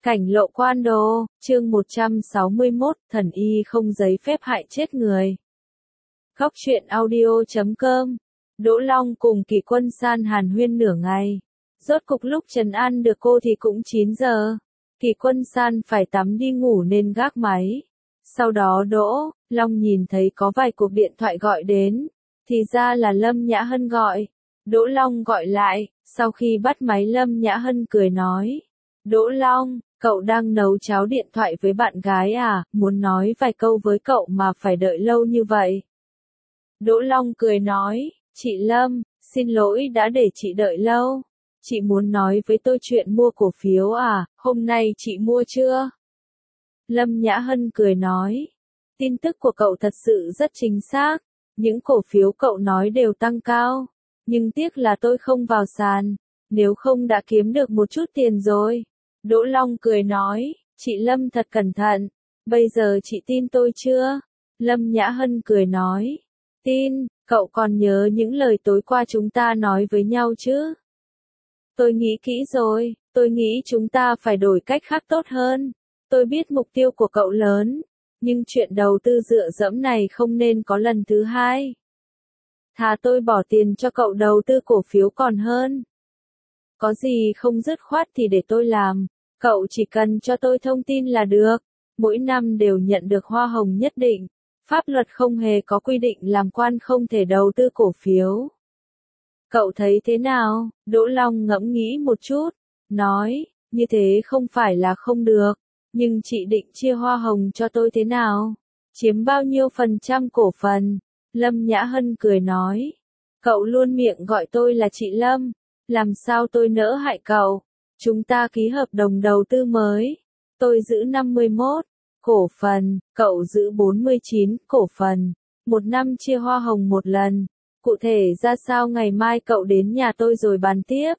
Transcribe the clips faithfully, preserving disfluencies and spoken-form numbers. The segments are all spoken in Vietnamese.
Cảnh lộ quan đồ, chương một trăm sáu mươi mốt, thần y không giấy phép hại chết người. Góc truyện audio chấm com. Đỗ Long cùng Kỳ Quân San hàn huyên nửa ngày. Rốt cục lúc trấn an được cô thì cũng chín giờ. Kỳ Quân San phải tắm đi ngủ nên gác máy. Sau đó Đỗ Long nhìn thấy có vài cuộc điện thoại gọi đến. Thì ra là Lâm Nhã Hân gọi. Đỗ Long gọi lại, sau khi bắt máy Lâm Nhã Hân cười nói. Đỗ Long, cậu đang nấu cháo điện thoại với bạn gái à, muốn nói vài câu với cậu mà phải đợi lâu như vậy. Đỗ Long cười nói, chị Lâm, xin lỗi đã để chị đợi lâu. Chị muốn nói với tôi chuyện mua cổ phiếu à, hôm nay chị mua chưa? Lâm Nhã Hân cười nói, tin tức của cậu thật sự rất chính xác, những cổ phiếu cậu nói đều tăng cao, nhưng tiếc là tôi không vào sàn, nếu không đã kiếm được một chút tiền rồi. Đỗ Long cười nói, chị Lâm thật cẩn thận, bây giờ chị tin tôi chưa? Lâm Nhã Hân cười nói, tin, cậu còn nhớ những lời tối qua chúng ta nói với nhau chứ? Tôi nghĩ kỹ rồi, tôi nghĩ chúng ta phải đổi cách khác tốt hơn. Tôi biết mục tiêu của cậu lớn, nhưng chuyện đầu tư dựa dẫm này không nên có lần thứ hai. Thà tôi bỏ tiền cho cậu đầu tư cổ phiếu còn hơn. Có gì không dứt khoát thì để tôi làm, cậu chỉ cần cho tôi thông tin là được, mỗi năm đều nhận được hoa hồng nhất định, pháp luật không hề có quy định làm quan không thể đầu tư cổ phiếu. Cậu thấy thế nào? Đỗ Long ngẫm nghĩ một chút, nói, như thế không phải là không được, nhưng chị định chia hoa hồng cho tôi thế nào? Chiếm bao nhiêu phần trăm cổ phần? Lâm Nhã Hân cười nói, cậu luôn miệng gọi tôi là chị Lâm, làm sao tôi nỡ hại cậu? Chúng ta ký hợp đồng đầu tư mới, tôi giữ năm mươi mốt cổ phần, cậu giữ bốn mươi chín cổ phần, một năm chia hoa hồng một lần, cụ thể ra sao ngày mai cậu đến nhà tôi rồi bàn tiếp.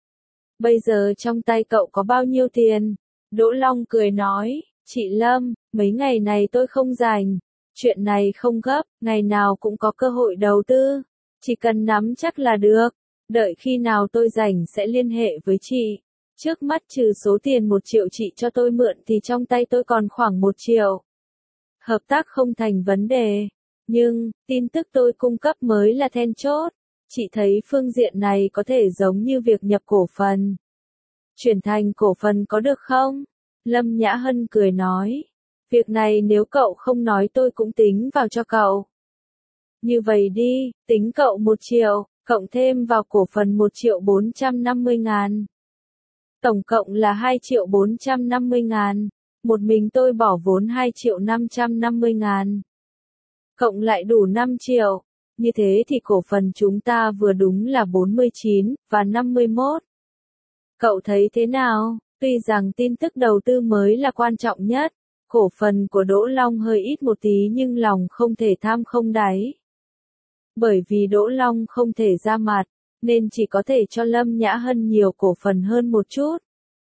Bây giờ trong tay cậu có bao nhiêu tiền? Đỗ Long cười nói, chị Lâm, mấy ngày này tôi không rảnh, chuyện này không gấp, ngày nào cũng có cơ hội đầu tư, chỉ cần nắm chắc là được, đợi khi nào tôi rảnh sẽ liên hệ với chị. Trước mắt trừ số tiền một triệu chị cho tôi mượn thì trong tay tôi còn khoảng một triệu. Hợp tác không thành vấn đề, nhưng, tin tức tôi cung cấp mới là then chốt. Chị thấy phương diện này có thể giống như việc nhập cổ phần. Chuyển thành cổ phần có được không? Lâm Nhã Hân cười nói, việc này nếu cậu không nói tôi cũng tính vào cho cậu. Như vậy đi, tính cậu một triệu, cộng thêm vào cổ phần một triệu bốn trăm năm mươi ngàn. Tổng cộng là hai triệu bốn trăm năm mươi ngàn, một mình tôi bỏ vốn hai triệu năm trăm năm mươi ngàn. Cộng lại đủ năm triệu, như thế thì cổ phần chúng ta vừa đúng là bốn mươi chín và năm mươi mốt. Cậu thấy thế nào? Tuy rằng tin tức đầu tư mới là quan trọng nhất, cổ phần của Đỗ Long hơi ít một tí nhưng lòng không thể tham không đáy. Bởi vì Đỗ Long không thể ra mặt, nên chỉ có thể cho Lâm Nhã Hân nhiều cổ phần hơn một chút.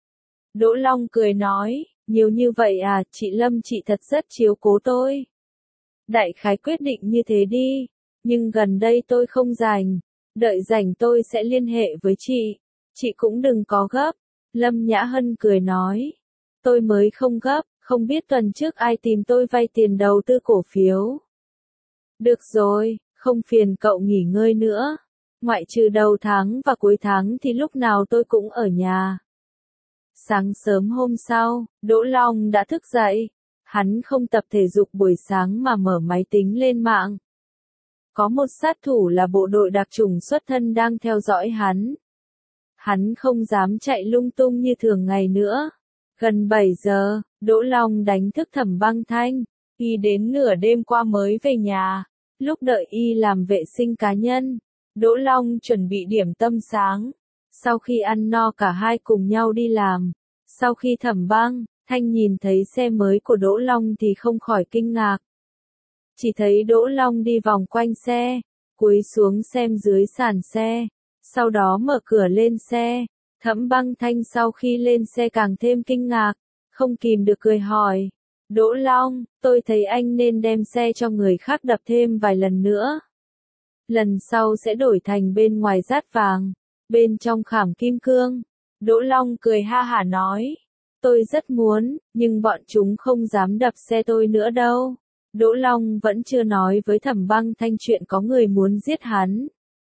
Đỗ Long cười nói, nhiều như vậy à, chị Lâm chị thật rất chiếu cố tôi. Đại khái quyết định như thế đi, nhưng gần đây tôi không rảnh, đợi rảnh tôi sẽ liên hệ với chị, chị cũng đừng có gấp. Lâm Nhã Hân cười nói, tôi mới không gấp, không biết tuần trước ai tìm tôi vay tiền đầu tư cổ phiếu. Được rồi, không phiền cậu nghỉ ngơi nữa, ngoại trừ đầu tháng và cuối tháng thì lúc nào tôi cũng ở nhà. Sáng sớm hôm sau, Đỗ Long đã thức dậy, hắn không tập thể dục buổi sáng mà mở máy tính lên mạng. Có một sát thủ là bộ đội đặc chủng xuất thân đang theo dõi hắn. Hắn không dám chạy lung tung như thường ngày nữa. Gần bảy giờ, Đỗ Long đánh thức Thẩm Băng Thanh, y đến nửa đêm qua mới về nhà. Lúc đợi y làm vệ sinh cá nhân, Đỗ Long chuẩn bị điểm tâm sáng. Sau khi ăn no cả hai cùng nhau đi làm. Sau khi Thẩm Băng Thanh nhìn thấy xe mới của Đỗ Long thì không khỏi kinh ngạc. Chỉ thấy Đỗ Long đi vòng quanh xe, cúi xuống xem dưới sàn xe, sau đó mở cửa lên xe. Thẩm Băng Thanh sau khi lên xe càng thêm kinh ngạc, không kìm được cười hỏi, Đỗ Long, tôi thấy anh nên đem xe cho người khác đập thêm vài lần nữa. Lần sau sẽ đổi thành bên ngoài dát vàng, bên trong khảm kim cương. Đỗ Long cười ha hả nói, Tôi rất muốn, nhưng bọn chúng không dám đập xe tôi nữa đâu. Đỗ Long vẫn chưa nói với Thẩm Băng Thanh chuyện có người muốn giết hắn.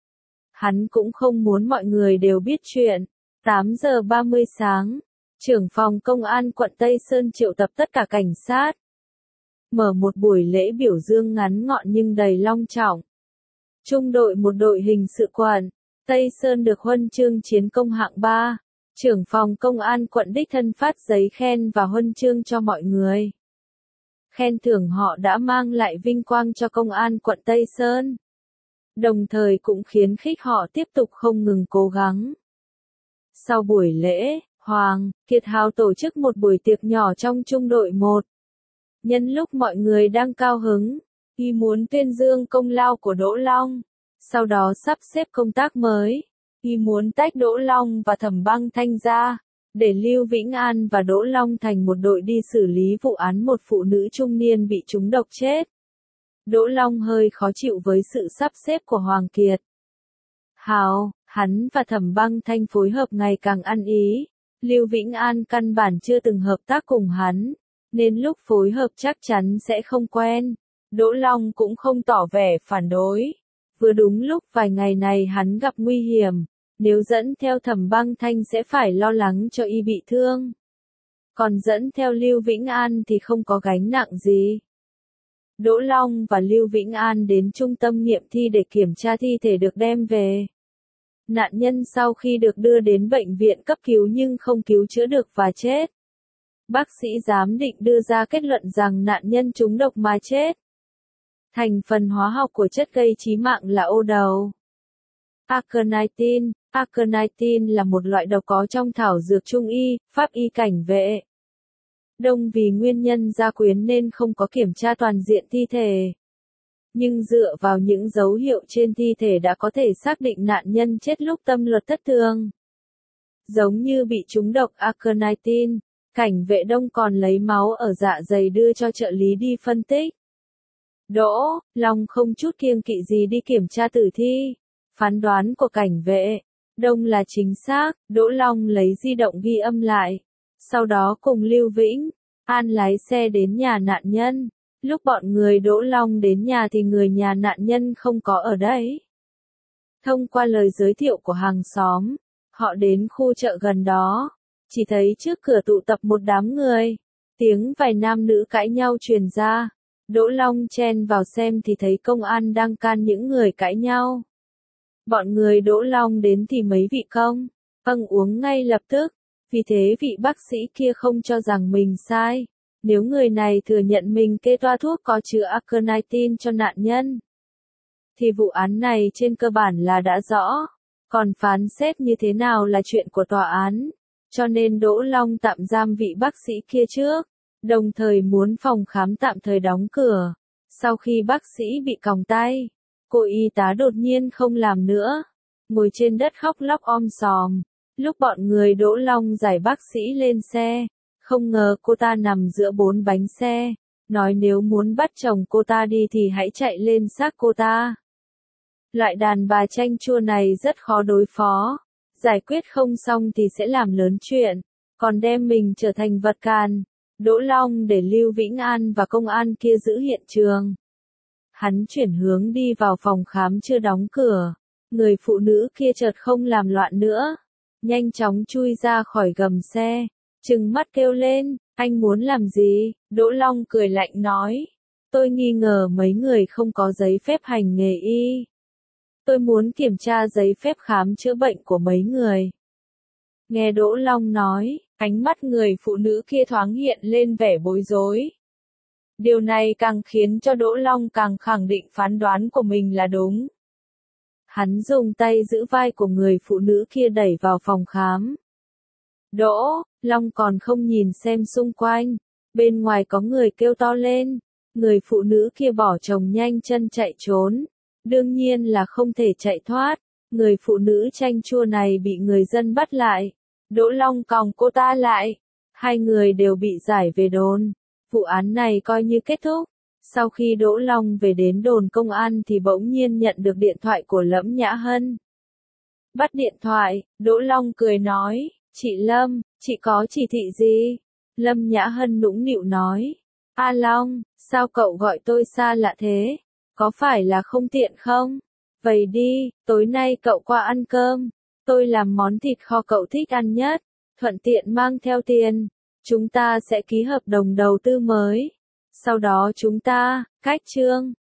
Hắn cũng không muốn mọi người đều biết chuyện. tám giờ ba mươi sáng, trưởng phòng công an quận Tây Sơn triệu tập tất cả cảnh sát. Mở một buổi lễ biểu dương ngắn gọn nhưng đầy long trọng. Trung đội một đội hình sự quận Tây Sơn được huân chương chiến công hạng ba. Trưởng phòng công an quận đích thân phát giấy khen và huân chương cho mọi người. Khen thưởng họ đã mang lại vinh quang cho công an quận Tây Sơn. Đồng thời cũng khiến khích họ tiếp tục không ngừng cố gắng. Sau buổi lễ, Hoàng Kiệt Hào tổ chức một buổi tiệc nhỏ trong trung đội một. Nhân lúc mọi người đang cao hứng, y muốn tuyên dương công lao của Đỗ Long. Sau đó sắp xếp công tác mới. Y muốn tách Đỗ Long và Thẩm Băng Thanh ra, để Lưu Vĩnh An và Đỗ Long thành một đội đi xử lý vụ án một phụ nữ trung niên bị trúng độc chết. Đỗ Long hơi khó chịu với sự sắp xếp của Hoàng Kiệt Hào, hắn và Thẩm Băng Thanh phối hợp ngày càng ăn ý. Lưu Vĩnh An căn bản chưa từng hợp tác cùng hắn, nên lúc phối hợp chắc chắn sẽ không quen. Đỗ Long cũng không tỏ vẻ phản đối. Vừa đúng lúc vài ngày này hắn gặp nguy hiểm, nếu dẫn theo Thẩm Băng Thanh sẽ phải lo lắng cho y bị thương. Còn dẫn theo Lưu Vĩnh An thì không có gánh nặng gì. Đỗ Long và Lưu Vĩnh An đến trung tâm nghiệm thi để kiểm tra thi thể được đem về. Nạn nhân sau khi được đưa đến bệnh viện cấp cứu nhưng không cứu chữa được và chết. Bác sĩ giám định đưa ra kết luận rằng nạn nhân trúng độc mà chết. Thành phần hóa học của chất gây chí mạng là ô đầu. Aconitin. Aconitin là một loại độc có trong thảo dược trung y, pháp y cảnh vệ. Đông vì nguyên nhân gia quyến nên không có kiểm tra toàn diện thi thể. Nhưng dựa vào những dấu hiệu trên thi thể đã có thể xác định nạn nhân chết lúc tâm luật thất thường. Giống như bị trúng độc aconitin, cảnh vệ Đông còn lấy máu ở dạ dày đưa cho trợ lý đi phân tích. Đỗ Long không chút kiêng kỵ gì đi kiểm tra tử thi. Phán đoán của cảnh vệ Đông là chính xác. Đỗ Long lấy di động ghi âm lại. Sau đó cùng Lưu Vĩnh An lái xe đến nhà nạn nhân. Lúc bọn người Đỗ Long đến nhà thì người nhà nạn nhân không có ở đấy. Thông qua lời giới thiệu của hàng xóm, họ đến khu chợ gần đó. Chỉ thấy trước cửa tụ tập một đám người. Tiếng vài nam nữ cãi nhau truyền ra. Đỗ Long chen vào xem thì thấy công an đang can những người cãi nhau. Bọn người Đỗ Long đến thì mấy vị công âng uống ngay lập tức. Vì thế vị bác sĩ kia không cho rằng mình sai. Nếu người này thừa nhận mình kê toa thuốc có chứa aconitin cho nạn nhân, thì vụ án này trên cơ bản là đã rõ. Còn phán xét như thế nào là chuyện của tòa án. Cho nên Đỗ Long tạm giam vị bác sĩ kia trước. Đồng thời muốn phòng khám tạm thời đóng cửa. Sau khi bác sĩ bị còng tay, cô y tá đột nhiên không làm nữa. Ngồi trên đất khóc lóc om sòm. Lúc bọn người Đỗ Long giải bác sĩ lên xe, không ngờ cô ta nằm giữa bốn bánh xe. Nói nếu muốn bắt chồng cô ta đi thì hãy chạy lên xác cô ta. Loại đàn bà chanh chua này rất khó đối phó. Giải quyết không xong thì sẽ làm lớn chuyện. Còn đem mình trở thành vật càn. Đỗ Long để Lưu Vĩnh An và công an kia giữ hiện trường. Hắn chuyển hướng đi vào phòng khám chưa đóng cửa. Người phụ nữ kia chợt không làm loạn nữa. Nhanh chóng chui ra khỏi gầm xe. Trừng mắt kêu lên, anh muốn làm gì? Đỗ Long cười lạnh nói. Tôi nghi ngờ mấy người không có giấy phép hành nghề y. Tôi muốn kiểm tra giấy phép khám chữa bệnh của mấy người. Nghe Đỗ Long nói, ánh mắt người phụ nữ kia thoáng hiện lên vẻ bối rối. Điều này càng khiến cho Đỗ Long càng khẳng định phán đoán của mình là đúng. Hắn dùng tay giữ vai của người phụ nữ kia đẩy vào phòng khám. Đỗ Long còn không nhìn xem xung quanh. Bên ngoài có người kêu to lên. Người phụ nữ kia bỏ chồng nhanh chân chạy trốn. Đương nhiên là không thể chạy thoát. Người phụ nữ chanh chua này bị người dân bắt lại. Đỗ Long còng cô ta lại. Hai người đều bị giải về đồn. Vụ án này coi như kết thúc. Sau khi Đỗ Long về đến đồn công an thì bỗng nhiên nhận được điện thoại của Lẫm Nhã Hân. Bắt điện thoại, Đỗ Long cười nói, chị Lâm, Chị có chỉ thị gì? Lâm Nhã Hân nũng nịu nói. A Long, sao cậu gọi tôi xa lạ thế? Có phải là không tiện không? Vậy đi, tối nay cậu qua ăn cơm. Tôi làm món thịt kho cậu thích ăn nhất. Thuận tiện mang theo tiền. Chúng ta sẽ ký hợp đồng đầu tư mới. Sau đó chúng ta, cách chương.